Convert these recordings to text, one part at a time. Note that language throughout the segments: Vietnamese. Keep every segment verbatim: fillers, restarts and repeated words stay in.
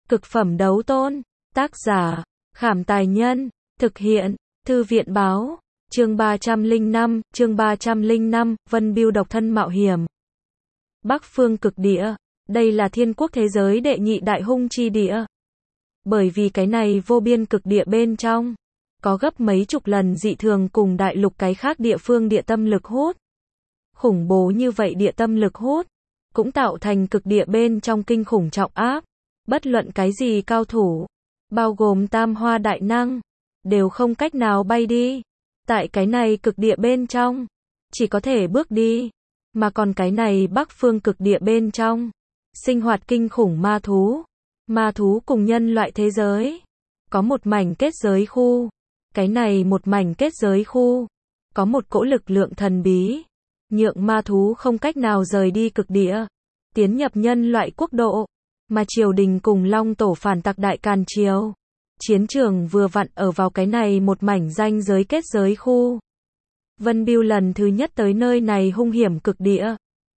Cực phẩm đấu tôn. Tác giả, Khảm Tài Nhân. Thực hiện, Thư viện Báo. Chương ba trăm lẻ năm, chương ba trăm lẻ năm, Vân Bưu độc thân mạo hiểm. Bắc phương cực địa, đây là thiên quốc thế giới đệ nhị đại hung chi địa. Bởi vì cái này vô biên cực địa bên trong, có gấp mấy chục lần dị thường cùng đại lục cái khác địa phương địa tâm lực hút. Khủng bố như vậy địa tâm lực hút, cũng tạo thành cực địa bên trong kinh khủng trọng áp. Bất luận cái gì cao thủ, bao gồm tam hoa đại năng, đều không cách nào bay đi. Tại cái này cực địa bên trong, chỉ có thể bước đi. Mà còn cái này bắc phương cực địa bên trong, sinh hoạt kinh khủng ma thú. Ma thú cùng nhân loại thế giới, có một mảnh kết giới khu. Cái này một mảnh kết giới khu, có một cỗ lực lượng thần bí, nhượng ma thú không cách nào rời đi cực địa, tiến nhập nhân loại quốc độ. Mà triều đình cùng Long Tổ phản tặc Đại Càn Triều, chiến trường vừa vặn ở vào cái này một mảnh ranh giới kết giới khu. Vân Bưu lần thứ nhất tới nơi này hung hiểm cực địa,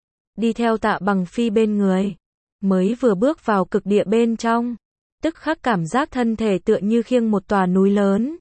đi theo Tạ Bằng Phi bên người, mới vừa bước vào cực địa bên trong, tức khắc cảm giác thân thể tựa như khiêng một tòa núi lớn,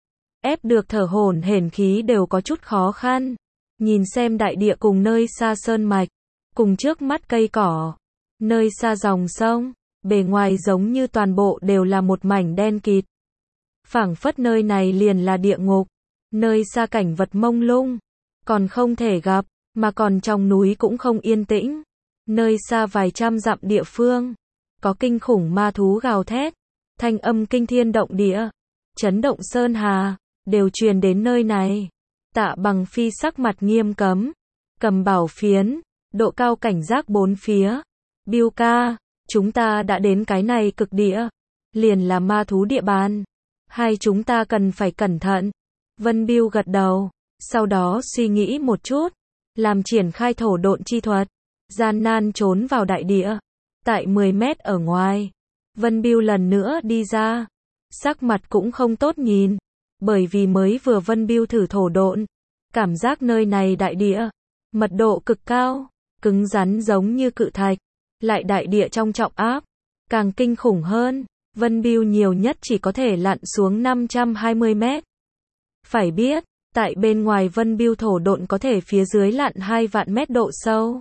ép được thở hổn hển khí đều có chút khó khăn. Nhìn xem đại địa cùng nơi xa sơn mạch, cùng trước mắt cây cỏ, nơi xa dòng sông, bề ngoài giống như toàn bộ đều là một mảnh đen kịt. Phảng phất nơi này liền là địa ngục, nơi xa cảnh vật mông lung, còn không thể gặp, mà còn trong núi cũng không yên tĩnh. Nơi xa vài trăm dặm địa phương, có kinh khủng ma thú gào thét, thanh âm kinh thiên động địa, chấn động sơn hà, đều truyền đến nơi này. Tạ Bằng Phi sắc mặt nghiêm cấm, cầm bảo phiến, độ cao cảnh giác bốn phía. Bưu ca, chúng ta đã đến cái này cực địa, liền là ma thú địa bàn, hay chúng ta cần phải cẩn thận. Vân Bưu gật đầu, sau đó suy nghĩ một chút, làm triển khai thổ độn chi thuật, gian nan trốn vào đại địa. Tại mười mét ở ngoài, Vân Bưu lần nữa đi ra, sắc mặt cũng không tốt nhìn, bởi vì mới vừa Vân Bưu thử thổ độn, cảm giác nơi này đại địa, mật độ cực cao, cứng rắn giống như cự thạch, lại đại địa trong trọng áp, càng kinh khủng hơn. Vân Bưu nhiều nhất chỉ có thể lặn xuống năm trăm hai mươi mét. Phải biết, tại bên ngoài Vân Bưu thổ độn có thể phía dưới lặn hai vạn mét độ sâu.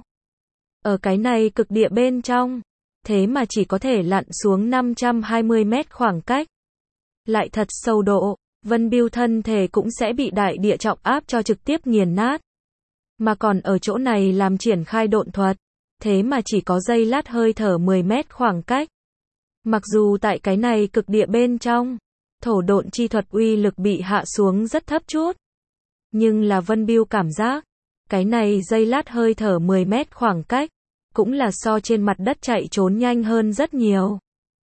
Ở cái này cực địa bên trong, thế mà chỉ có thể lặn xuống năm trăm hai mươi mét khoảng cách. Lại thật sâu độ, Vân Bưu thân thể cũng sẽ bị đại địa trọng áp cho trực tiếp nghiền nát. Mà còn ở chỗ này làm triển khai độn thuật, thế mà chỉ có giây lát hơi thở mười mét khoảng cách. Mặc dù tại cái này cực địa bên trong, thổ độn chi thuật uy lực bị hạ xuống rất thấp chút. Nhưng là Vân Bưu cảm giác, cái này giây lát hơi thở mười mét khoảng cách, cũng là so trên mặt đất chạy trốn nhanh hơn rất nhiều.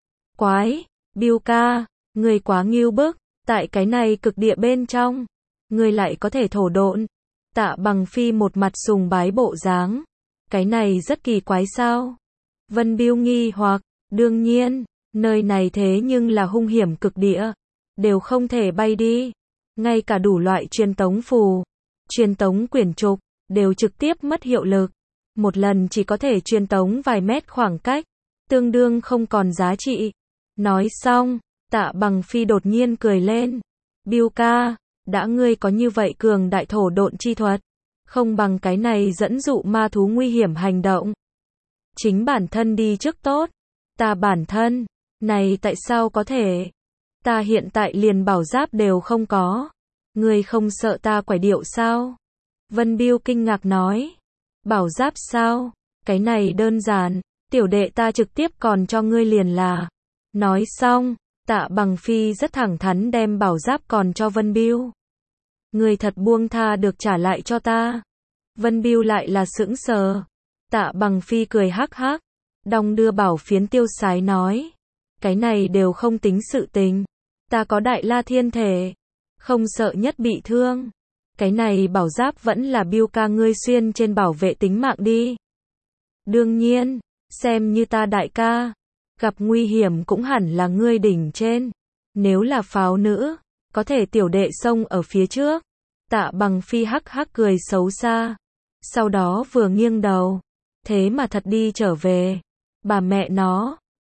Quái, Bưu ca, người quá ngưu bức, tại cái này cực địa bên trong, người lại có thể thổ độn. Tạ Bằng Phi một mặt sùng bái bộ dáng. Cái này rất kỳ quái sao? Vân Bưu nghi hoặc, đương nhiên, nơi này thế nhưng là hung hiểm cực địa, đều không thể bay đi. Ngay cả đủ loại truyền tống phù, truyền tống quyển trục, đều trực tiếp mất hiệu lực. Một lần chỉ có thể truyền tống vài mét khoảng cách, tương đương không còn giá trị. Nói xong, Tạ Bằng Phi đột nhiên cười lên. Bưu ca, đã ngươi có như vậy cường đại thổ độn chi thuật, không bằng cái này dẫn dụ ma thú nguy hiểm hành động. Chính bản thân đi trước tốt. Ta bản thân, này tại sao có thể? Ta hiện tại liền bảo giáp đều không có. Ngươi không sợ ta quải điệu sao? Vân Bưu kinh ngạc nói. Bảo giáp sao? Cái này đơn giản, tiểu đệ ta trực tiếp còn cho ngươi liền là. Nói xong, Tạ Bằng Phi rất thẳng thắn đem bảo giáp còn cho Vân Bưu. Ngươi thật buông tha được trả lại cho ta. Vân Bưu lại là sững sờ. Tạ Bằng Phi cười hắc hắc, đong đưa bảo phiến tiêu sái nói. Cái này đều không tính sự tình. Ta có đại la thiên thể, không sợ nhất bị thương. Cái này bảo giáp vẫn là Bưu ca ngươi xuyên trên bảo vệ tính mạng đi. Đương nhiên, xem như ta đại ca, gặp nguy hiểm cũng hẳn là ngươi đỉnh trên. Nếu là pháo nữ, có thể tiểu đệ xông ở phía trước. Tạ Bằng Phi hắc hắc cười xấu xa. Sau đó vừa nghiêng đầu, thế mà thật đi trở về. Bà mẹ nó,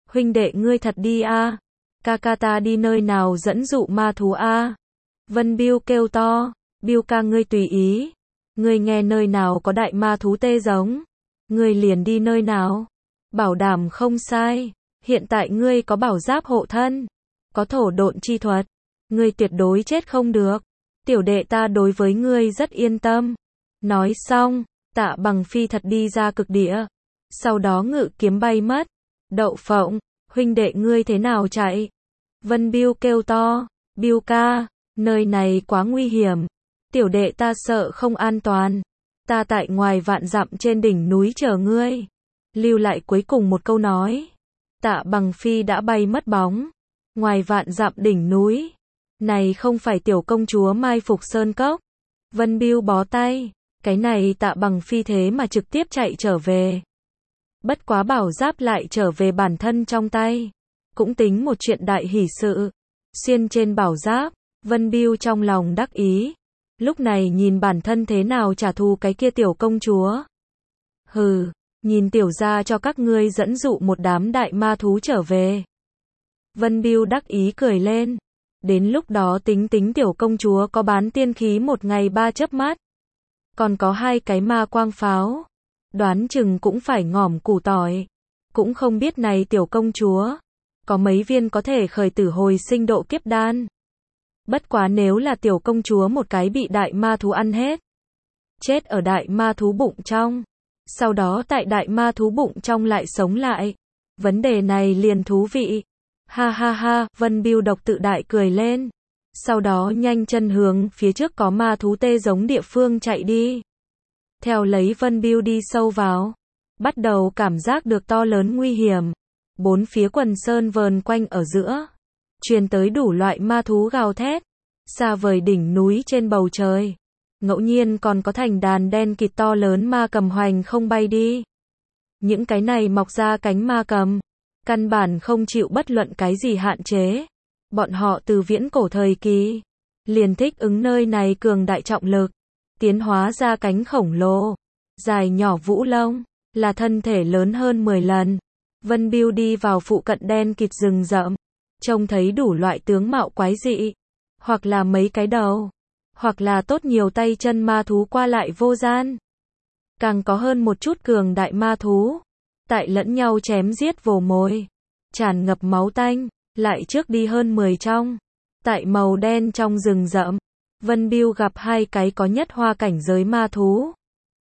huynh đệ ngươi thật đi a, ca ca ta đi nơi nào dẫn dụ ma thú a. Vân Biêu kêu to, Biêu ca ngươi tùy ý, ngươi nghe nơi nào có đại ma thú tê giống, ngươi liền đi nơi nào, bảo đảm không sai, hiện tại ngươi có bảo giáp hộ thân, có thổ độn chi thuật, ngươi tuyệt đối chết không được, tiểu đệ ta đối với ngươi rất yên tâm. Nói xong, Tạ Bằng phi thật đi ra cực địa, sau đó ngự kiếm bay mất. Đậu Phộng, huynh đệ ngươi thế nào chạy? Vân Biêu kêu to, Biêu ca, nơi này quá nguy hiểm, tiểu đệ ta sợ không an toàn, ta tại ngoài vạn dặm trên đỉnh núi chờ ngươi. Lưu lại cuối cùng một câu nói, Tạ Bằng phi đã bay mất bóng. Ngoài vạn dặm đỉnh núi, này không phải tiểu công chúa mai phục sơn cốc. Vân Biêu bó tay, cái này Tạ Bằng phi thế mà trực tiếp chạy trở về. Bất quá bảo giáp lại trở về bản thân trong tay, cũng tính một chuyện đại hỷ sự. Xuyên trên bảo giáp, Vân Biêu trong lòng đắc ý, lúc này nhìn bản thân thế nào trả thù cái kia tiểu công chúa. Hừ, nhìn tiểu gia cho các ngươi dẫn dụ một đám đại ma thú trở về. Vân Biêu đắc ý cười lên, đến lúc đó tính tính tiểu công chúa có bán tiên khí một ngày ba chớp mắt, còn có hai cái ma quang pháo, đoán chừng cũng phải ngỏm củ tỏi. Cũng không biết này tiểu công chúa có mấy viên có thể khởi tử hồi sinh độ kiếp đan. Bất quá nếu là tiểu công chúa một cái bị đại ma thú ăn hết, chết ở đại ma thú bụng trong, sau đó tại đại ma thú bụng trong lại sống lại, vấn đề này liền thú vị. Ha ha ha, Vân Biêu độc tự đại cười lên, sau đó nhanh chân hướng phía trước có ma thú tê giống địa phương chạy đi. Theo lấy Vân Biêu đi sâu vào, bắt đầu cảm giác được to lớn nguy hiểm. Bốn phía quần sơn vờn quanh ở giữa, truyền tới đủ loại ma thú gào thét. Xa vời đỉnh núi trên bầu trời, ngẫu nhiên còn có thành đàn đen kịt to lớn ma cầm hoành không bay đi. Những cái này mọc ra cánh ma cầm, căn bản không chịu bất luận cái gì hạn chế. Bọn họ từ viễn cổ thời kỳ liền thích ứng nơi này cường đại trọng lực, tiến hóa ra cánh khổng lồ, dài nhỏ vũ lông, là thân thể lớn hơn mười lần. Vân Biêu đi vào phụ cận đen kịt rừng rậm, trông thấy đủ loại tướng mạo quái dị, hoặc là mấy cái đầu, hoặc là tốt nhiều tay chân ma thú qua lại vô gian. Càng có hơn một chút cường đại ma thú, tại lẫn nhau chém giết vồ mồi, tràn ngập máu tanh, lại trước đi hơn mười trong. Tại màu đen trong rừng rậm, Vân Biêu gặp hai cái có nhất hoa cảnh giới ma thú.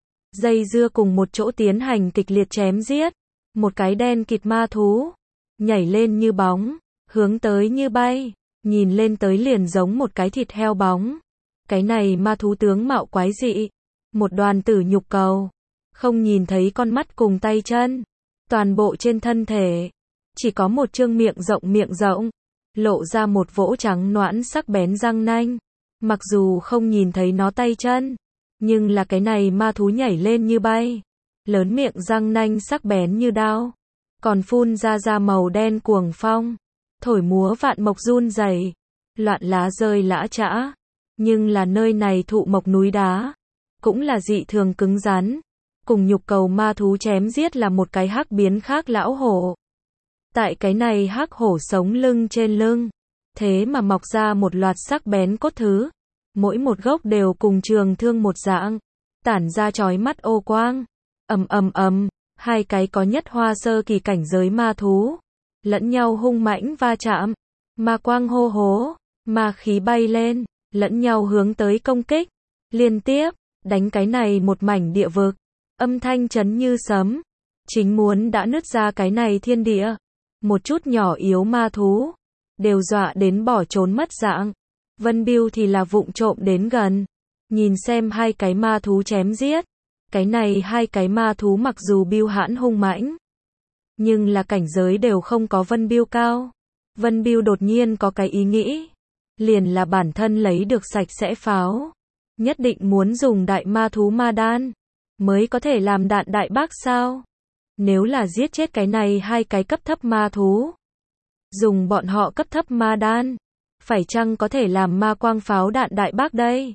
Dây dưa cùng một chỗ tiến hành kịch liệt chém giết. Một cái đen kịt ma thú, nhảy lên như bóng, hướng tới như bay, nhìn lên tới liền giống một cái thịt heo bóng. Cái này ma thú tướng mạo quái dị, một đoàn tử nhục cầu, không nhìn thấy con mắt cùng tay chân, toàn bộ trên thân thể, chỉ có một trương miệng rộng miệng rộng, lộ ra một vỗ trắng nõn sắc bén răng nanh. Mặc dù không nhìn thấy nó tay chân, nhưng là cái này ma thú nhảy lên như bay, lớn miệng răng nanh sắc bén như đao, còn phun ra ra màu đen cuồng phong, thổi múa vạn mộc run rẩy, loạn lá rơi lã chã. Nhưng là nơi này thụ mộc núi đá, cũng là dị thường cứng rắn, cùng nhục cầu ma thú chém giết là một cái hắc biến khác lão hổ. Tại cái này hắc hổ sống lưng trên lưng, thế mà mọc ra một loạt sắc bén cốt thứ, mỗi một gốc đều cùng trường thương một dạng, tản ra chói mắt ô quang. Ầm ầm ầm, hai cái có nhất hoa sơ kỳ cảnh giới ma thú, lẫn nhau hung mãnh va chạm, ma quang hô hố, ma khí bay lên, lẫn nhau hướng tới công kích, liên tiếp đánh cái này một mảnh địa vực, âm thanh chấn như sấm, chính muốn đã nứt ra cái này thiên địa. Một chút nhỏ yếu ma thú đều dọa đến bỏ trốn mất dạng. Vân Biêu thì là vụng trộm đến gần, nhìn xem hai cái ma thú chém giết. Cái này hai cái ma thú mặc dù Biêu hãn hung mãnh, nhưng là cảnh giới đều không có Vân Biêu cao. Vân Biêu đột nhiên có cái ý nghĩ, liền là bản thân lấy được sạch sẽ pháo, nhất định muốn dùng đại ma thú ma đan mới có thể làm đạn đại bác sao? Nếu là giết chết cái này hai cái cấp thấp ma thú, dùng bọn họ cấp thấp ma đan, phải chăng có thể làm ma quang pháo đạn đại bác đây?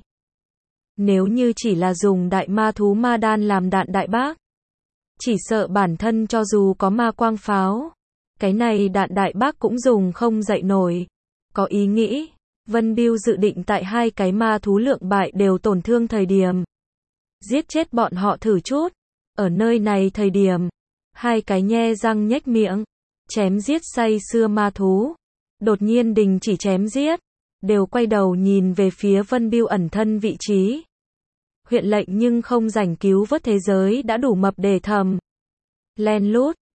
Nếu như chỉ là dùng đại ma thú ma đan làm đạn đại bác, chỉ sợ bản thân cho dù có ma quang pháo, Cái này đạn đại bác cũng dùng không dậy nổi. Có ý nghĩ, Vân Biêu dự định tại hai cái ma thú lượng bại đều tổn thương thời điểm. Giết chết bọn họ thử chút. Ở nơi này thời điểm, hai cái nhe răng nhếch miệng, chém giết say sưa ma thú. Đột nhiên đình chỉ chém giết, đều quay đầu nhìn về phía Vân Biêu ẩn thân vị trí. Huyện lệnh nhưng không rảnh cứu vớt thế giới đã đủ mập để thầm. Len lút,